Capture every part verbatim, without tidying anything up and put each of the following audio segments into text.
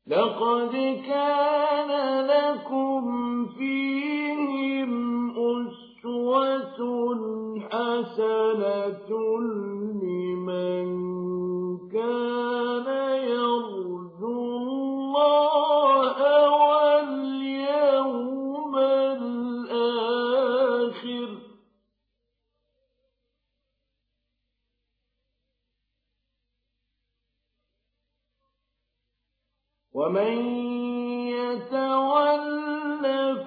لقد كان لكم فيهم أسوة حسنة لمن كان يرجو الله واليوم الآخر ومن يتول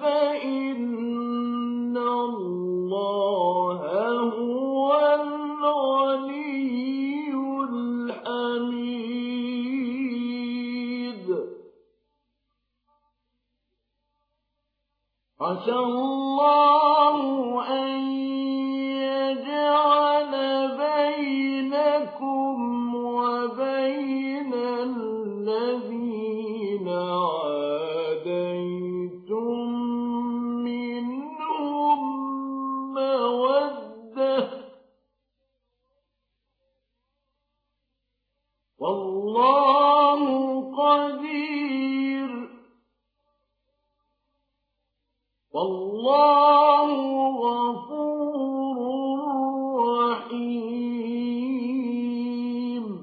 فإن الله هو الغني الحميد عسى الله أن يجعل بينكم وبين الذين عاديتم منهم مودة والله قدير والله غفور رحيم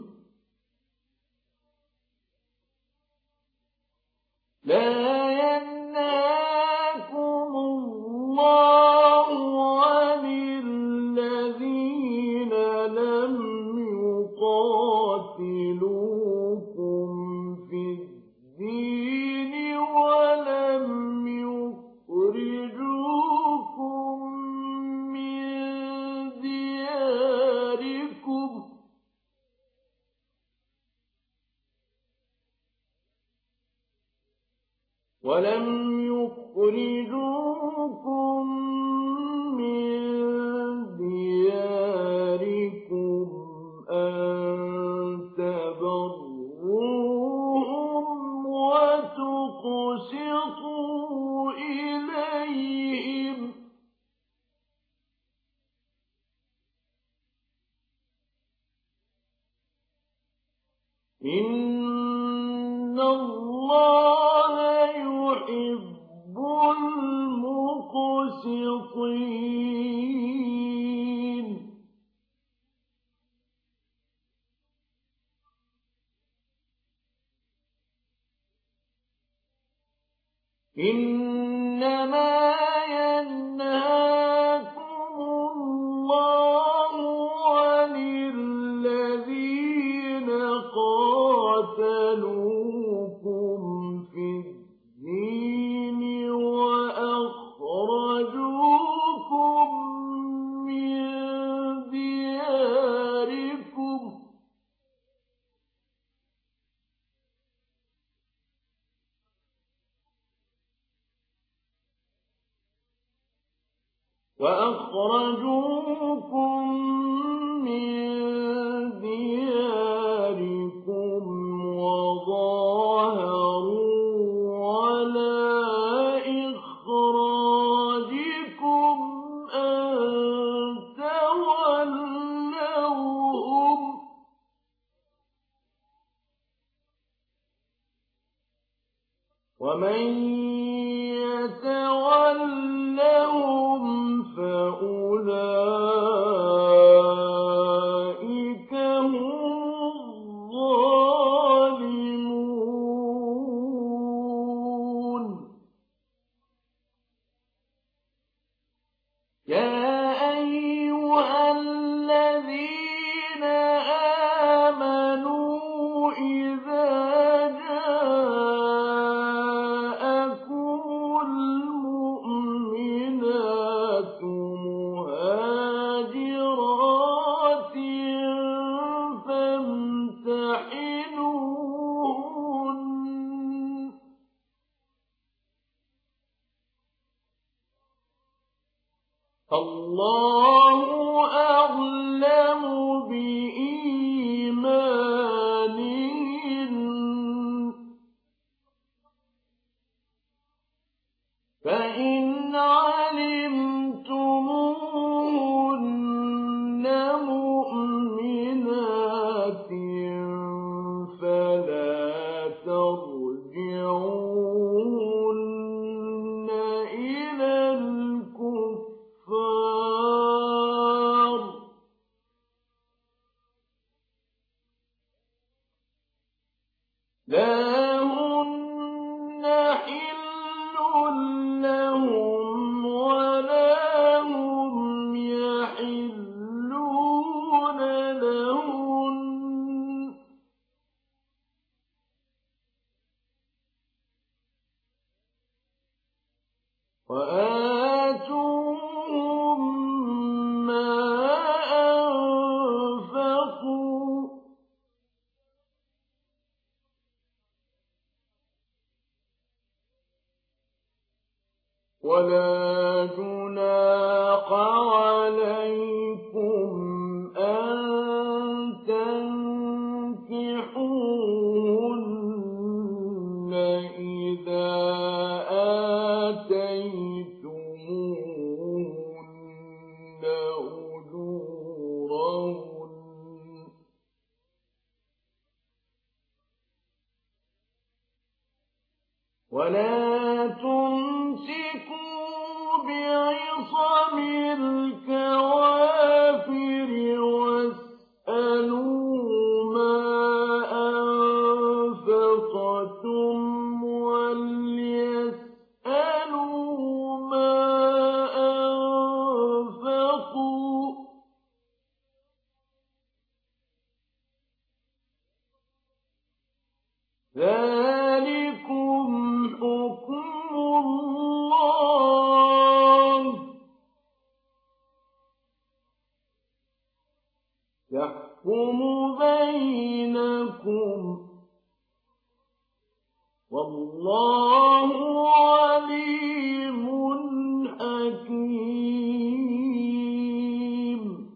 لا ينهاكم الله عن الذين لم يقاتلوكم في الدين ولم يخرجوكم من دياركم ولم يخرجوكم من دياركم أن تبروهم وتقسطوا إليهم إن الله يحب المقسطين إنما ينهاكم الله عن الذين قاتلوكم في الدين وأخرجوكم من دياركم وأخرجوكم من دياركم وظاهروا على إخراجكم أن تولوهم ومن يتولهم فأولئك هم الظالمون يا أيها الذين آمنوا إذا جاءكم المؤمنات مهاجرات فامتحنوهن الله أعلم بإيمانهن لا هن حل لهم ولا هم يحلون لهن وآتوهم ما أنفقوا ولا جناح عليكم أن تنكحوهن إذا آتيتموهن أجورهن ولا تمسكوا بعصم الكوافر واسألوا ما أنفقتم وليسألوا ما أنفقوا ذلكم حكم الله يحكم بينكم والله عليم حكيم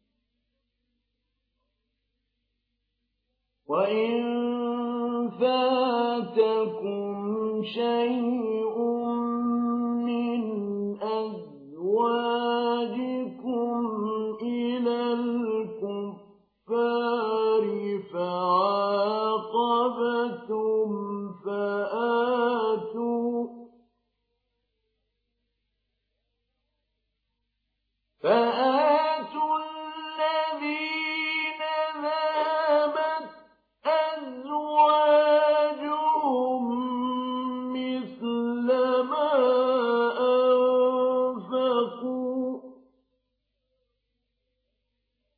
وإن فاتكم شيء من أزواجكم إلى الكفار فعاقبتم فآتوا فآتوا الذين ذهبت أزواجهم مثل ما أنفقوا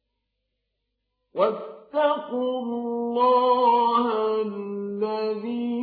واتقوا الله الذي